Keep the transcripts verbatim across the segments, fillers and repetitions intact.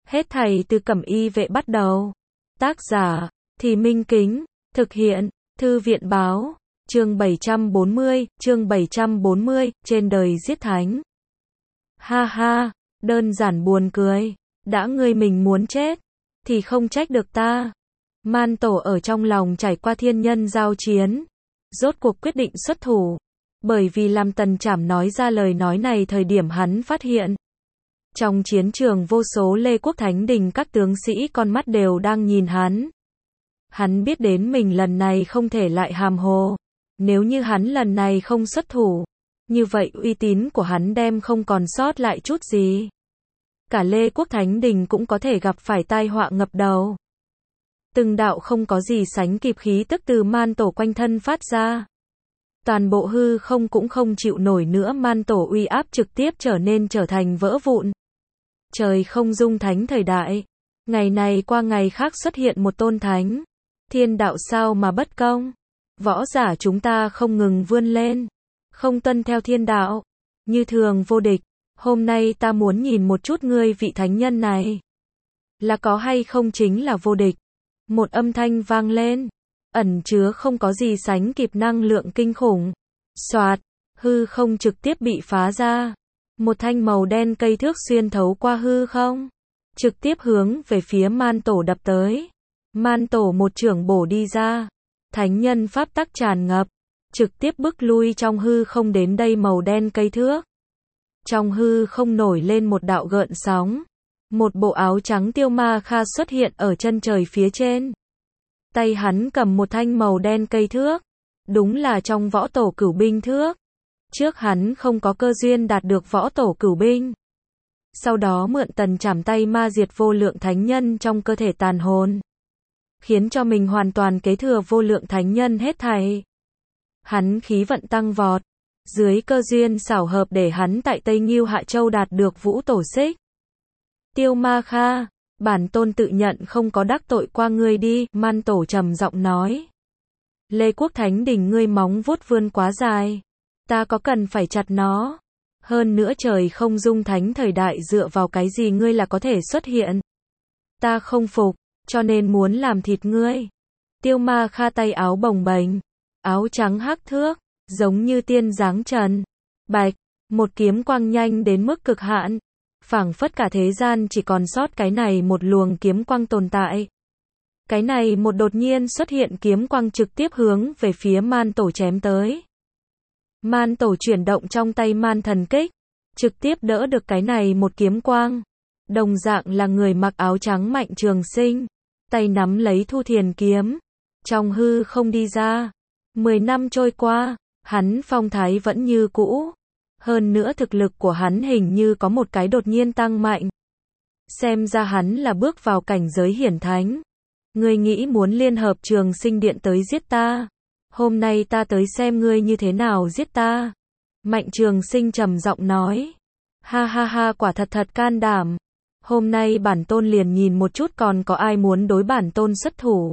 Hết thảy từ Cẩm Y vệ bắt đầu. Tác giả, Thì Minh Kính, thực hiện, Thư viện báo, chương bảy trăm bốn mươi, chương bảy trăm bốn mươi, trên đời giết thánh. Ha ha, đơn giản buồn cười, đã ngươi mình muốn chết, thì không trách được ta. Man Tổ ở trong lòng trải qua thiên nhân giao chiến, rốt cuộc quyết định xuất thủ, bởi vì làm Tần Trảm nói ra lời nói này thời điểm hắn phát hiện. Trong chiến trường vô số Lê Quốc Thánh Đình các tướng sĩ con mắt đều đang nhìn hắn. Hắn biết đến mình lần này không thể lại hàm hồ. Nếu như hắn lần này không xuất thủ, như vậy uy tín của hắn đem không còn sót lại chút gì. Cả Lê Quốc Thánh Đình cũng có thể gặp phải tai họa ngập đầu. Từng đạo không có gì sánh kịp khí tức từ Man Tổ quanh thân phát ra. Toàn bộ hư không cũng không chịu nổi nữa, Man Tổ uy áp trực tiếp trở nên trở thành vỡ vụn. Trời không dung thánh thời đại. Ngày này qua ngày khác xuất hiện một tôn thánh. Thiên đạo sao mà bất công. Võ giả chúng ta không ngừng vươn lên. Không tuân theo thiên đạo. Như thường vô địch. Hôm nay ta muốn nhìn một chút ngươi vị thánh nhân này. Là có hay không chính là vô địch. Một âm thanh vang lên. Ẩn chứa không có gì sánh kịp năng lượng kinh khủng. Soạt. Hư không trực tiếp bị phá ra. Một thanh màu đen cây thước xuyên thấu qua hư không. Trực tiếp hướng về phía Man Tổ đập tới. Man Tổ một chưởng bổ đi ra. Thánh nhân pháp tắc tràn ngập. Trực tiếp bức lui trong hư không đến đây màu đen cây thước. Trong hư không nổi lên một đạo gợn sóng. Một bộ áo trắng Tiêu Ma Kha xuất hiện ở chân trời phía trên. Tay hắn cầm một thanh màu đen cây thước. Đúng là trong võ tổ cửu binh thước. Trước hắn không có cơ duyên đạt được võ tổ cửu binh. Sau đó mượn Tần Trảm tay ma diệt vô lượng thánh nhân trong cơ thể tàn hồn. Khiến cho mình hoàn toàn kế thừa vô lượng thánh nhân hết thảy. Hắn khí vận tăng vọt. Dưới cơ duyên xảo hợp để hắn tại Tây Ngưu Hạ Châu đạt được vũ tổ xích. Tiêu Ma Kha, bản tôn tự nhận không có đắc tội qua ngươi đi, Man Tổ trầm giọng nói. Lê Quốc Thánh Đình ngươi móng vuốt vươn quá dài. Ta có cần phải chặt nó. Hơn nữa trời không dung thánh thời đại dựa vào cái gì ngươi là có thể xuất hiện. Ta không phục, cho nên muốn làm thịt ngươi. Tiêu Ma Kha tay áo bồng bềnh. Áo trắng hắc thước, giống như tiên dáng trần. Bạch, một kiếm quang nhanh đến mức cực hạn. Phảng phất cả thế gian chỉ còn sót cái này một luồng kiếm quang tồn tại. Cái này một đột nhiên xuất hiện kiếm quang trực tiếp hướng về phía Man Tổ chém tới. Man Tổ chuyển động trong tay Man Thần Kích, trực tiếp đỡ được cái này một kiếm quang. Đồng dạng là người mặc áo trắng Mạnh Trường Sinh, tay nắm lấy Thu Thiền kiếm, trong hư không đi ra. Mười năm trôi qua, hắn phong thái vẫn như cũ. Hơn nữa thực lực của hắn hình như có một cái đột nhiên tăng mạnh. Xem ra hắn là bước vào cảnh giới hiển thánh. Ngươi nghĩ muốn liên hợp Trường Sinh Điện tới giết ta. Hôm nay ta tới xem ngươi như thế nào giết ta. Mạnh Trường Sinh trầm giọng nói. Ha ha ha, quả thật thật can đảm. Hôm nay bản tôn liền nhìn một chút còn có ai muốn đối bản tôn xuất thủ.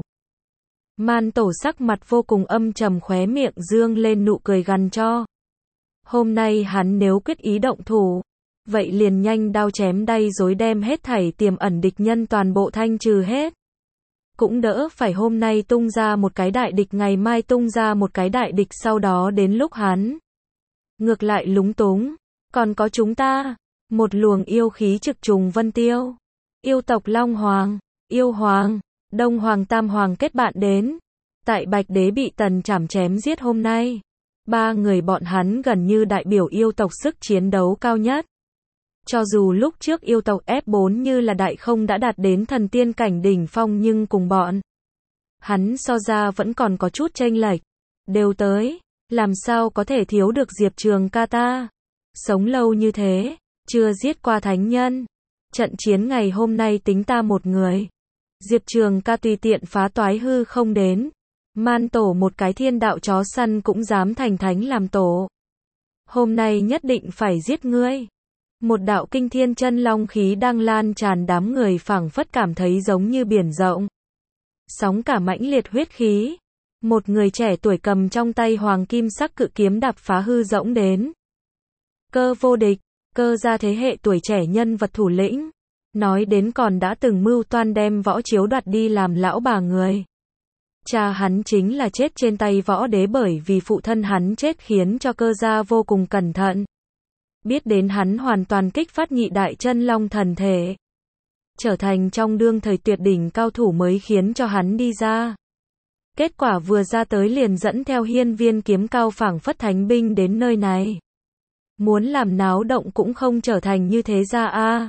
Man Tổ sắc mặt vô cùng âm trầm, khóe miệng dương lên nụ cười gằn cho. Hôm nay hắn nếu quyết ý động thủ, vậy liền nhanh đao chém đay dối đem hết thảy tiềm ẩn địch nhân toàn bộ thanh trừ hết. Cũng đỡ phải hôm nay tung ra một cái đại địch, ngày mai tung ra một cái đại địch, sau đó đến lúc hắn ngược lại lúng túng. Còn có chúng ta, một luồng yêu khí trực trùng vân tiêu. Yêu tộc Long Hoàng, Yêu Hoàng, Đông Hoàng, Tam Hoàng kết bạn đến. Tại Bạch Đế bị Tần Trảm chém giết hôm nay. Ba người bọn hắn gần như đại biểu yêu tộc sức chiến đấu cao nhất. Cho dù lúc trước yêu tộc ép bốn như là đại không đã đạt đến thần tiên cảnh đỉnh phong, nhưng cùng bọn hắn so ra vẫn còn có chút chênh lệch. Đều tới, làm sao có thể thiếu được Diệp Trường ca ta. Sống lâu như thế, chưa giết qua thánh nhân. Trận chiến ngày hôm nay tính ta một người. Diệp Trường ca tùy tiện phá toái hư không đến. Man Tổ một cái thiên đạo chó săn cũng dám thành thánh làm tổ. Hôm nay nhất định phải giết ngươi. Một đạo kinh thiên chân long khí đang lan tràn, đám người phảng phất cảm thấy giống như biển rộng. Sóng cả mãnh liệt huyết khí. Một người trẻ tuổi cầm trong tay hoàng kim sắc cự kiếm đạp phá hư rỗng đến. Cơ vô địch, cơ gia thế hệ tuổi trẻ nhân vật thủ lĩnh. Nói đến còn đã từng mưu toan đem võ chiếu đoạt đi làm lão bà người. Cha hắn chính là chết trên tay võ đế bởi vì phụ thân hắn chết khiến cho cơ gia vô cùng cẩn thận. Biết đến hắn hoàn toàn kích phát nhị đại chân long thần thể. Trở thành trong đương thời tuyệt đỉnh cao thủ mới khiến cho hắn đi ra. Kết quả vừa ra tới liền dẫn theo hiên viên kiếm cao phảng phất thánh binh đến nơi này. Muốn làm náo động cũng không trở thành như thế ra a.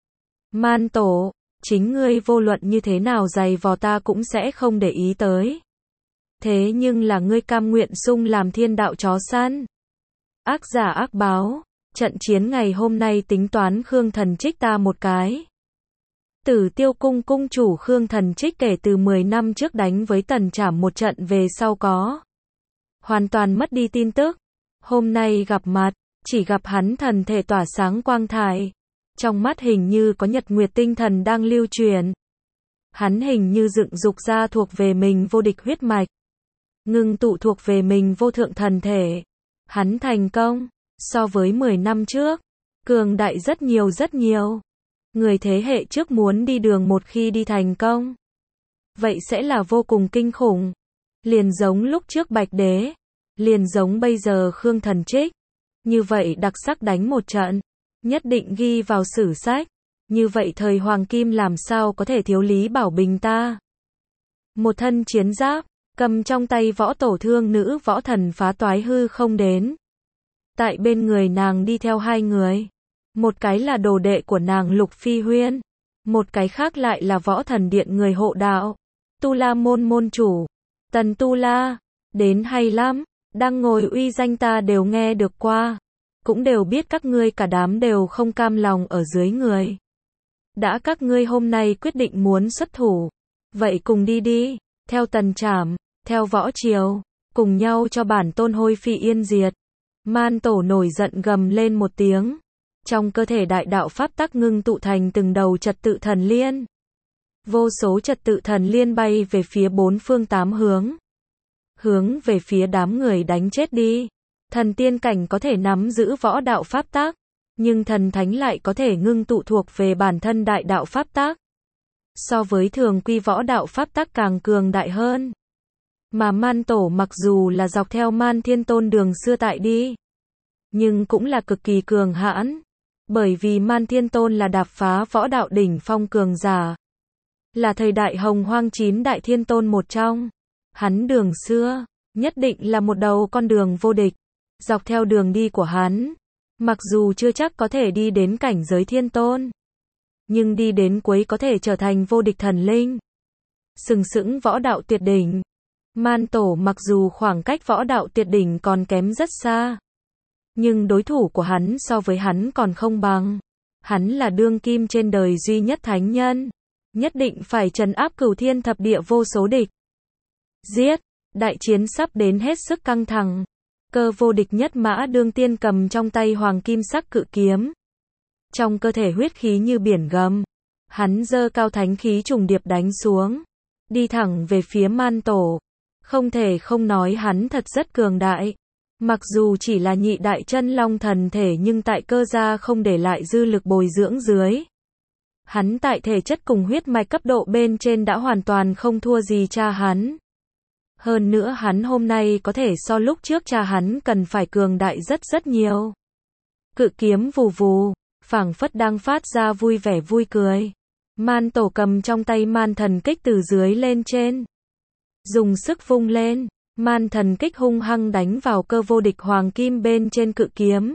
Man tổ, chính ngươi vô luận như thế nào giày vò ta cũng sẽ không để ý tới. Thế nhưng là ngươi cam nguyện sung làm thiên đạo chó săn. Ác giả ác báo, trận chiến ngày hôm nay tính toán Khương Thần Trích ta một cái. Tử Tiêu cung cung chủ Khương Thần Trích kể từ mười năm trước đánh với Tần Trảm một trận về sau có hoàn toàn mất đi tin tức. Hôm nay gặp mặt, chỉ gặp hắn thần thể tỏa sáng quang thải. Trong mắt hình như có nhật nguyệt tinh thần đang lưu truyền. Hắn hình như dựng dục ra thuộc về mình vô địch huyết mạch. Ngưng tụ thuộc về mình vô thượng thần thể. Hắn thành công, so với mười năm trước, cường đại rất nhiều rất nhiều. Người thế hệ trước muốn đi đường một khi đi thành công, vậy sẽ là vô cùng kinh khủng. Liền giống lúc trước Bạch Đế, liền giống bây giờ Khương Thần Trích. Như vậy đặc sắc đánh một trận, nhất định ghi vào sử sách. Như vậy thời Hoàng Kim làm sao có thể thiếu Lý Bảo Bình ta. Một thân chiến giáp, cầm trong tay võ tổ thương nữ võ thần phá toái hư không đến. Tại bên người nàng đi theo hai người. Một cái là đồ đệ của nàng Lục Phi Huyên. Một cái khác lại là võ thần điện người hộ đạo. Tu La môn môn chủ. Tần Tu La. Đến hay lắm. Đang ngồi uy danh ta đều nghe được qua. Cũng đều biết các ngươi cả đám đều không cam lòng ở dưới người. Đã các ngươi hôm nay quyết định muốn xuất thủ. Vậy cùng đi đi. Theo Tần Trảm. Theo Võ Triều. Cùng nhau cho bản tôn hôi phi yên diệt. Man tổ nổi giận gầm lên một tiếng. Trong cơ thể đại đạo pháp tắc ngưng tụ thành từng đầu trật tự thần liên. Vô số trật tự thần liên bay về phía bốn phương tám hướng. Hướng về phía đám người đánh chết đi. Thần tiên cảnh có thể nắm giữ võ đạo pháp tắc. Nhưng thần thánh lại có thể ngưng tụ thuộc về bản thân đại đạo pháp tắc. So với thường quy võ đạo pháp tắc càng cường đại hơn. Mà Man tổ mặc dù là dọc theo Man Thiên Tôn đường xưa tại đi. Nhưng cũng là cực kỳ cường hãn. Bởi vì Man Thiên Tôn là đạp phá võ đạo đỉnh phong cường giả. Là thời đại hồng hoang chín đại thiên tôn một trong. Hắn đường xưa, nhất định là một đầu con đường vô địch. Dọc theo đường đi của hắn, mặc dù chưa chắc có thể đi đến cảnh giới thiên tôn. Nhưng đi đến cuối có thể trở thành vô địch thần linh. Sừng sững võ đạo tuyệt đỉnh. Man tổ mặc dù khoảng cách võ đạo tuyệt đỉnh còn kém rất xa. Nhưng đối thủ của hắn so với hắn còn không bằng. Hắn là đương kim trên đời duy nhất thánh nhân. Nhất định phải trấn áp cửu thiên thập địa vô số địch. Giết! Đại chiến sắp đến hết sức căng thẳng. Cơ vô địch nhất mã đương tiên cầm trong tay hoàng kim sắc cự kiếm. Trong cơ thể huyết khí như biển gầm. Hắn giơ cao thánh khí trùng điệp đánh xuống. Đi thẳng về phía Man tổ. Không thể không nói hắn thật rất cường đại. Mặc dù chỉ là nhị đại chân long thần thể nhưng tại cơ gia không để lại dư lực bồi dưỡng dưới. Hắn tại thể chất cùng huyết mạch cấp độ bên trên đã hoàn toàn không thua gì cha hắn. Hơn nữa hắn hôm nay có thể so lúc trước cha hắn cần phải cường đại rất rất nhiều. Cự kiếm vù vù, phảng phất đang phát ra vui vẻ vui cười. Man tổ cầm trong tay man thần kích từ dưới lên trên. Dùng sức vung lên, man thần kích hung hăng đánh vào cơ vô địch hoàng kim bên trên cự kiếm.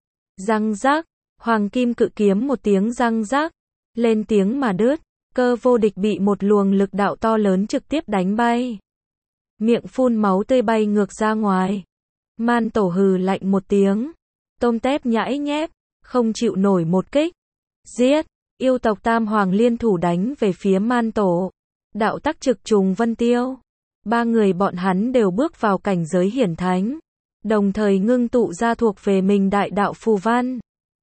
Răng rác, hoàng kim cự kiếm một tiếng răng rác, lên tiếng mà đứt, cơ vô địch bị một luồng lực đạo to lớn trực tiếp đánh bay. Miệng phun máu tươi bay ngược ra ngoài. Man tổ hừ lạnh một tiếng, tôm tép nhãi nhép, không chịu nổi một kích. Giết, yêu tộc Tam Hoàng liên thủ đánh về phía Man tổ. Đạo tắc trực trùng vân tiêu. Ba người bọn hắn đều bước vào cảnh giới hiển thánh. Đồng thời ngưng tụ ra thuộc về mình đại đạo phù văn.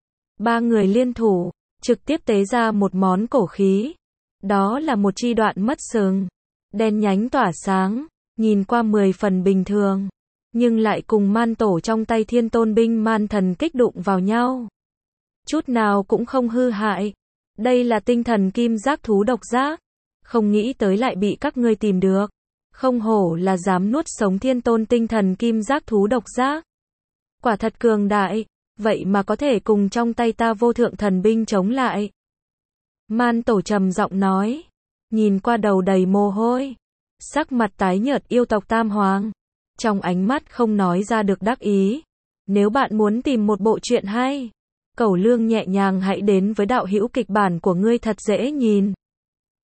Ba người liên thủ, trực tiếp tế ra một món cổ khí. Đó là một chi đoạn mất sừng. Đen nhánh tỏa sáng, nhìn qua mười phần bình thường. Nhưng lại cùng Man tổ trong tay thiên tôn binh man thần kích đụng vào nhau. Chút nào cũng không hư hại. Đây là tinh thần kim giác thú độc giác. Không nghĩ tới lại bị các ngươi tìm được. Không hổ là dám nuốt sống thiên tôn tinh thần kim giác thú độc giác. Quả thật cường đại, vậy mà có thể cùng trong tay ta vô thượng thần binh chống lại. Man tổ trầm giọng nói, nhìn qua đầu đầy mồ hôi, sắc mặt tái nhợt yêu tộc Tam Hoàng, trong ánh mắt không nói ra được đắc ý. Nếu bạn muốn tìm một bộ truyện hay, Cẩu Lương nhẹ nhàng hãy đến với đạo hữu kịch bản của ngươi thật dễ nhìn.